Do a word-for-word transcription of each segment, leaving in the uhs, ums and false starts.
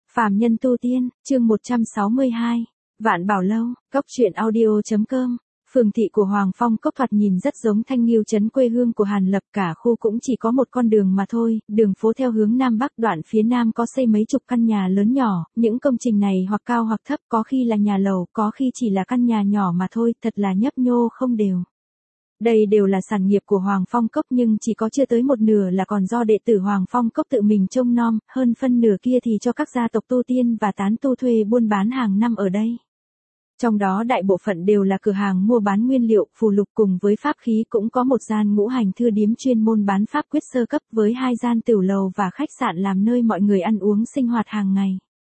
Phàm nhân tu tiên, chương một trăm sáu mươi hai. Vạn Bảo Lâu, Cốc truyện audio.com. Phường thị của Hoàng Phong Cốc thoạt nhìn rất giống Thanh Nghiêu trấn quê hương của Hàn Lập, cả khu cũng chỉ có một con đường mà thôi, đường phố theo hướng nam bắc, đoạn phía nam có xây mấy chục căn nhà lớn nhỏ, những công trình này hoặc cao hoặc thấp, có khi là nhà lầu, có khi chỉ là căn nhà nhỏ mà thôi, thật là nhấp nhô không đều. Đây đều là sản nghiệp của Hoàng Phong Cốc nhưng chỉ có chưa tới một nửa là còn do đệ tử Hoàng Phong Cốc tự mình trông nom, hơn phân nửa kia thì cho các gia tộc tu tiên và tán tu thuê buôn bán hàng năm ở đây. Trong đó đại bộ phận đều là cửa hàng mua bán nguyên liệu, phù lục cùng với pháp khí, cũng có một gian ngũ hành thư điếm chuyên môn bán pháp quyết sơ cấp với hai gian tiểu lầu và khách sạn làm nơi mọi người ăn uống sinh hoạt hàng ngày.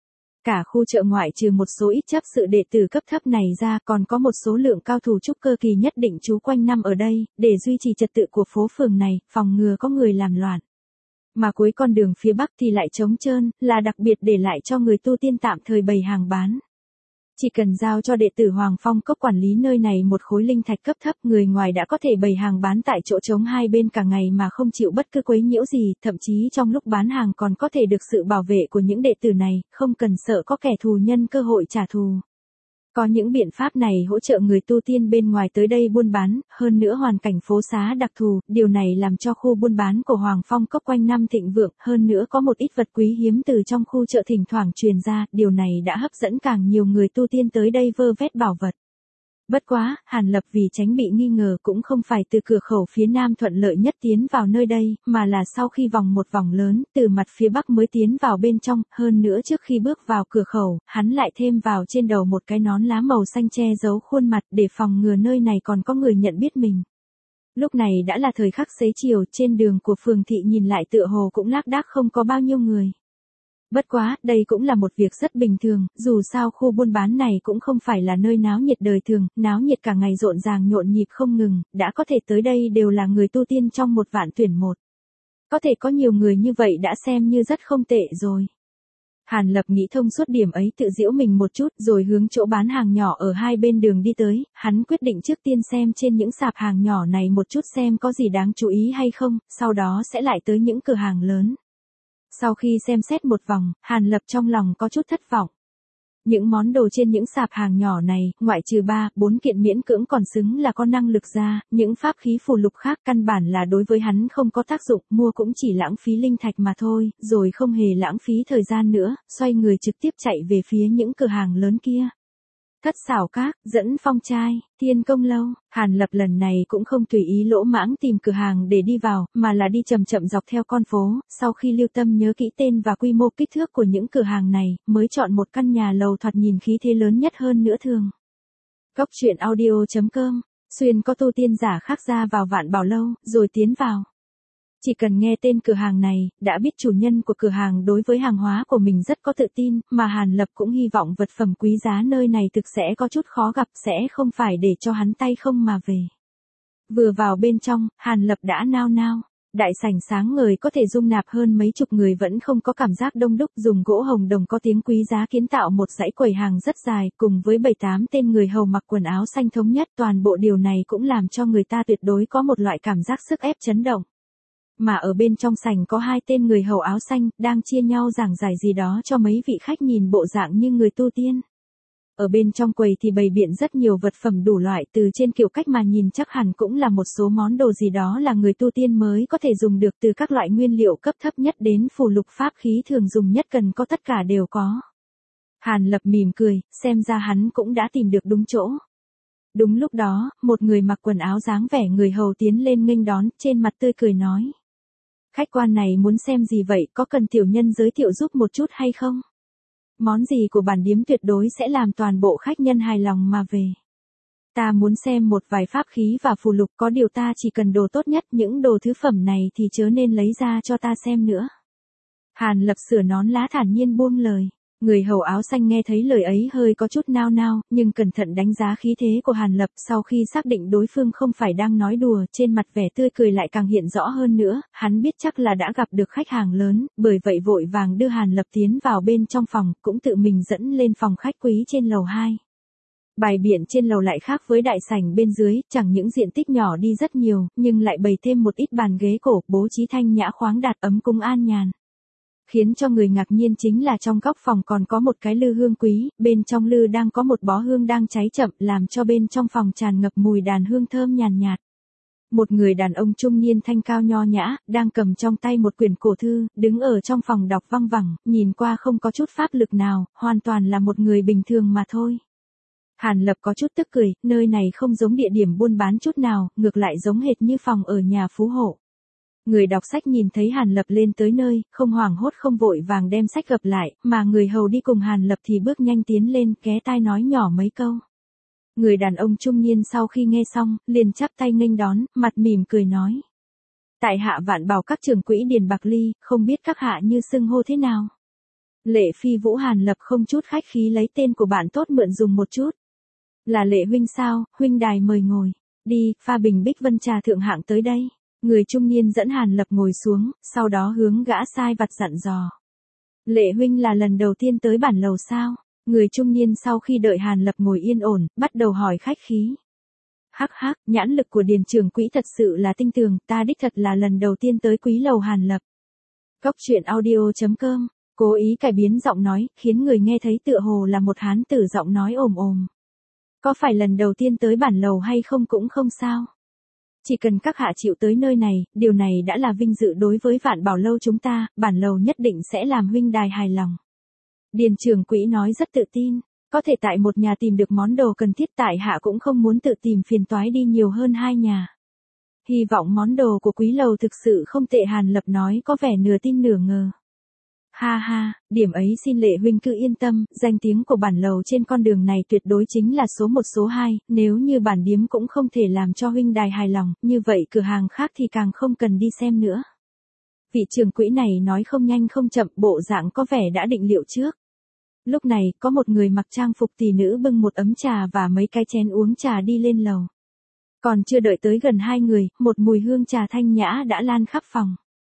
Cả khu chợ ngoại trừ một số ít chấp sự đệ tử cấp thấp này ra còn có một số lượng cao thủ trúc cơ kỳ nhất định trú quanh năm ở đây, để duy trì trật tự của phố phường này, phòng ngừa có người làm loạn. Mà cuối con đường phía bắc thì lại trống trơn, là đặc biệt để lại cho người tu tiên tạm thời bày hàng bán. Chỉ cần giao cho đệ tử Hoàng Phong Cốc quản lý nơi này một khối linh thạch cấp thấp, người ngoài đã có thể bày hàng bán tại chỗ trống hai bên cả ngày mà không chịu bất cứ quấy nhiễu gì, thậm chí trong lúc bán hàng còn có thể được sự bảo vệ của những đệ tử này, không cần sợ có kẻ thù nhân cơ hội trả thù. Có những biện pháp này hỗ trợ người tu tiên bên ngoài tới đây buôn bán, hơn nữa hoàn cảnh phố xá đặc thù, điều này làm cho khu buôn bán của Hoàng Phong Cốc quanh năm thịnh vượng, hơn nữa có một ít vật quý hiếm từ trong khu chợ thỉnh thoảng truyền ra, điều này đã hấp dẫn càng nhiều người tu tiên tới đây vơ vét bảo vật. Bất quá, Hàn Lập vì tránh bị nghi ngờ cũng không phải từ cửa khẩu phía nam thuận lợi nhất tiến vào nơi đây, mà là sau khi vòng một vòng lớn, từ mặt phía bắc mới tiến vào bên trong, hơn nữa trước khi bước vào cửa khẩu, hắn lại thêm vào trên đầu một cái nón lá màu xanh che giấu khuôn mặt để phòng ngừa nơi này còn có người nhận biết mình. Lúc này đã là thời khắc xế chiều, trên đường của phường thị nhìn lại tựa hồ cũng lác đác không có bao nhiêu người. Bất quá, đây cũng là một việc rất bình thường, dù sao khu buôn bán này cũng không phải là nơi náo nhiệt đời thường, náo nhiệt cả ngày rộn ràng nhộn nhịp không ngừng, đã có thể tới đây đều là người tu tiên trong một vạn tuyển một. Có thể có nhiều người như vậy đã xem như rất không tệ rồi. Hàn Lập nghĩ thông suốt điểm ấy, tự giễu mình một chút rồi hướng chỗ bán hàng nhỏ ở hai bên đường đi tới, hắn quyết định trước tiên xem trên những sạp hàng nhỏ này một chút xem có gì đáng chú ý hay không, sau đó sẽ lại tới những cửa hàng lớn. Sau khi xem xét một vòng, Hàn Lập trong lòng có chút thất vọng. Những món đồ trên những sạp hàng nhỏ này, ngoại trừ ba, bốn kiện miễn cưỡng còn xứng là có năng lực ra, những pháp khí phù lục khác căn bản là đối với hắn không có tác dụng, mua cũng chỉ lãng phí linh thạch mà thôi, rồi không hề lãng phí thời gian nữa, xoay người trực tiếp chạy về phía những cửa hàng lớn kia. Thất xảo các, dẫn phong trai, Thiên Công Lâu, Hàn Lập lần này cũng không tùy ý lỗ mãng tìm cửa hàng để đi vào, mà là đi chậm chậm dọc theo con phố, sau khi lưu tâm nhớ kỹ tên và quy mô kích thước của những cửa hàng này, mới chọn một căn nhà lầu thoạt nhìn khí thế lớn nhất hơn nữa thường. Cốc truyện audio.com, xuyên có tu tiên giả khác ra vào Vạn Bảo Lâu, rồi tiến vào. Chỉ cần nghe tên cửa hàng này, đã biết chủ nhân của cửa hàng đối với hàng hóa của mình rất có tự tin, mà Hàn Lập cũng hy vọng vật phẩm quý giá nơi này thực sẽ có chút khó gặp, sẽ không phải để cho hắn tay không mà về. Vừa vào bên trong, Hàn Lập đã nao nao. Đại sảnh sáng ngời có thể dung nạp hơn mấy chục người vẫn không có cảm giác đông đúc, dùng gỗ hồng đồng có tiếng quý giá kiến tạo một dãy quầy hàng rất dài, cùng với bảy tám tên người hầu mặc quần áo xanh thống nhất, toàn bộ điều này cũng làm cho người ta tuyệt đối có một loại cảm giác sức ép chấn động. Mà ở bên trong sảnh có hai tên người hầu áo xanh, đang chia nhau giảng giải gì đó cho mấy vị khách nhìn bộ dạng như người tu tiên. Ở bên trong quầy thì bày biện rất nhiều vật phẩm đủ loại, từ trên kiểu cách mà nhìn chắc hẳn cũng là một số món đồ gì đó là người tu tiên mới có thể dùng được, từ các loại nguyên liệu cấp thấp nhất đến phù lục pháp khí thường dùng nhất cần có tất cả đều có. Hàn Lập mỉm cười, xem ra hắn cũng đã tìm được đúng chỗ. Đúng lúc đó, một người mặc quần áo dáng vẻ người hầu tiến lên nghênh đón, trên mặt tươi cười nói. Khách quan này muốn xem gì vậy, có cần tiểu nhân giới thiệu giúp một chút hay không? Món gì của bản điếm tuyệt đối sẽ làm toàn bộ khách nhân hài lòng mà về. Ta muốn xem một vài pháp khí và phù lục, có điều ta chỉ cần đồ tốt nhất, những đồ thứ phẩm này thì chớ nên lấy ra cho ta xem nữa. Hàn Lập sửa nón lá thản nhiên buông lời. Người hầu áo xanh nghe thấy lời ấy hơi có chút nao nao, nhưng cẩn thận đánh giá khí thế của Hàn Lập, sau khi xác định đối phương không phải đang nói đùa, trên mặt vẻ tươi cười lại càng hiện rõ hơn nữa, hắn biết chắc là đã gặp được khách hàng lớn, bởi vậy vội vàng đưa Hàn Lập tiến vào bên trong phòng, cũng tự mình dẫn lên phòng khách quý trên lầu hai. Bài biện trên lầu lại khác với đại sảnh bên dưới, chẳng những diện tích nhỏ đi rất nhiều, nhưng lại bày thêm một ít bàn ghế cổ, bố trí thanh nhã khoáng đạt, ấm cúng an nhàn. Khiến cho người ngạc nhiên chính là trong góc phòng còn có một cái lư hương quý, bên trong lư đang có một bó hương đang cháy chậm làm cho bên trong phòng tràn ngập mùi đàn hương thơm nhàn nhạt, nhạt. Một người đàn ông trung niên thanh cao nho nhã, đang cầm trong tay một quyển cổ thư, đứng ở trong phòng đọc văng vẳng, nhìn qua không có chút pháp lực nào, hoàn toàn là một người bình thường mà thôi. Hàn Lập có chút tức cười, nơi này không giống địa điểm buôn bán chút nào, ngược lại giống hệt như phòng ở nhà phú hộ. Người đọc sách nhìn thấy Hàn Lập lên tới nơi, không hoảng hốt không vội vàng đem sách gập lại, mà người hầu đi cùng Hàn Lập thì bước nhanh tiến lên, ghé tai nói nhỏ mấy câu. Người đàn ông trung niên sau khi nghe xong, liền chắp tay nghênh đón, mặt mỉm cười nói. Tại hạ Vạn Bảo các trưởng quỹ Điền Bạc Ly, không biết các hạ như xưng hô thế nào. Lệ Phi Vũ. Hàn Lập không chút khách khí lấy tên của bạn tốt mượn dùng một chút. Là Lệ huynh sao, huynh đài mời ngồi. Đi, pha bình bích vân trà thượng hạng tới đây. Người trung niên dẫn Hàn Lập ngồi xuống, sau đó hướng gã sai vặt dặn dò. Lệ huynh là lần đầu tiên tới bản lầu sao? Người trung niên sau khi đợi Hàn Lập ngồi yên ổn, bắt đầu hỏi khách khí. Hắc hắc, nhãn lực của Điền trưởng quỹ thật sự là tinh tường, ta đích thật là lần đầu tiên tới quý lầu Hàn Lập. Cốc truyện audio chấm com, cố ý cải biến giọng nói, khiến người nghe thấy tựa hồ là một hán tử giọng nói ồm ồm. Có phải lần đầu tiên tới bản lầu hay không cũng không sao. Chỉ cần các hạ chịu tới nơi này, điều này đã là vinh dự đối với Vạn Bảo lâu chúng ta, bản lầu nhất định sẽ làm huynh đài hài lòng. Điền trưởng quỹ nói rất tự tin, có thể tại một nhà tìm được món đồ cần thiết tại hạ cũng không muốn tự tìm phiền toái đi nhiều hơn hai nhà. Hy vọng món đồ của quý lầu thực sự không tệ. Hàn Lập nói có vẻ nửa tin nửa ngờ. Ha ha, điểm ấy xin Lệ huynh cứ yên tâm, danh tiếng của bản lầu trên con đường này tuyệt đối chính là số một số hai, nếu như bản điếm cũng không thể làm cho huynh đài hài lòng, như vậy cửa hàng khác thì càng không cần đi xem nữa. Vị trưởng quỹ này nói không nhanh không chậm, bộ dạng có vẻ đã định liệu trước. Lúc này, có một người mặc trang phục tỷ nữ bưng một ấm trà và mấy cái chén uống trà đi lên lầu. Còn chưa đợi tới gần hai người, một mùi hương trà thanh nhã đã lan khắp phòng.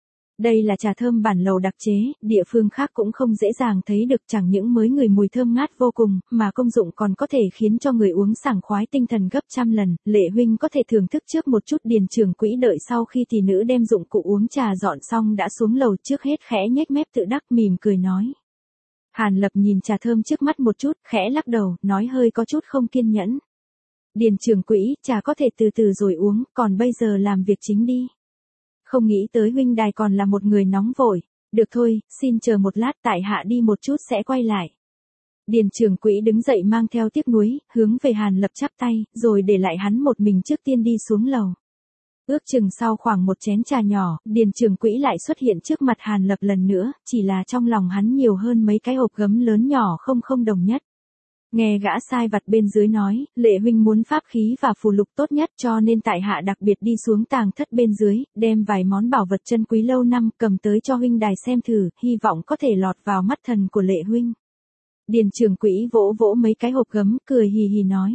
Đây là trà thơm bản lầu đặc chế, địa phương khác cũng không dễ dàng thấy được, chẳng những mới người mùi thơm ngát vô cùng, mà công dụng còn có thể khiến cho người uống sảng khoái tinh thần gấp trăm lần. Lệ huynh có thể thưởng thức trước một chút. Điền trưởng quỹ đợi sau khi tỷ nữ đem dụng cụ uống trà dọn xong đã xuống lầu trước hết khẽ nhếch mép tự đắc mỉm cười nói. Hàn Lập nhìn trà thơm trước mắt một chút, khẽ lắc đầu, nói hơi có chút không kiên nhẫn. Điền trưởng quỹ, trà có thể từ từ rồi uống, còn bây giờ làm việc chính đi. Không nghĩ tới huynh đài còn là một người nóng vội. Được thôi, xin chờ một lát, tại hạ đi một chút sẽ quay lại. Điền trưởng quỹ đứng dậy mang theo tiếc nuối, hướng về Hàn Lập chắp tay, rồi để lại hắn một mình trước tiên đi xuống lầu. Ước chừng sau khoảng một chén trà nhỏ, Điền trưởng quỹ lại xuất hiện trước mặt Hàn Lập lần nữa, chỉ là trong lòng hắn nhiều hơn mấy cái hộp gấm lớn nhỏ không không đồng nhất. Nghe gã sai vặt bên dưới nói, Lệ huynh muốn pháp khí và phù lục tốt nhất, cho nên tại hạ đặc biệt đi xuống tàng thất bên dưới, đem vài món bảo vật chân quý lâu năm cầm tới cho huynh đài xem thử, hy vọng có thể lọt vào mắt thần của Lệ huynh. Điền trưởng quỹ vỗ vỗ mấy cái hộp gấm, cười hì hì nói.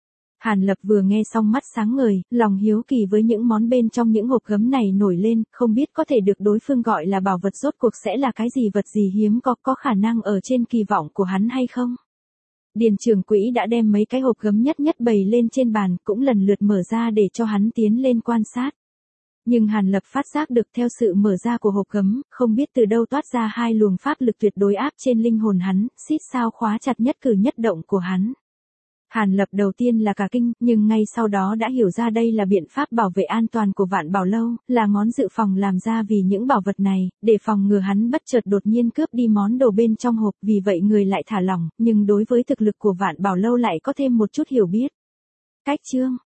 Hàn Lập vừa nghe xong mắt sáng ngời, lòng hiếu kỳ với những món bên trong những hộp gấm này nổi lên, không biết có thể được đối phương gọi là bảo vật rốt cuộc sẽ là cái gì, vật gì hiếm có, có khả năng ở trên kỳ vọng của hắn hay không. Điền trưởng quỹ đã đem mấy cái hộp gấm nhất nhất bày lên trên bàn, cũng lần lượt mở ra để cho hắn tiến lên quan sát. Nhưng Hàn Lập phát giác được theo sự mở ra của hộp gấm, không biết từ đâu toát ra hai luồng pháp lực tuyệt đối áp trên linh hồn hắn, xít sao khóa chặt nhất cử nhất động của hắn. Hàn Lập đầu tiên là cả kinh, nhưng ngay sau đó đã hiểu ra đây là biện pháp bảo vệ an toàn của Vạn Bảo lâu, là ngón dự phòng làm ra vì những bảo vật này, để phòng ngừa hắn bất chợt đột nhiên cướp đi món đồ bên trong hộp, vì vậy người lại thả lỏng, nhưng đối với thực lực của Vạn Bảo lâu lại có thêm một chút hiểu biết. Cách chương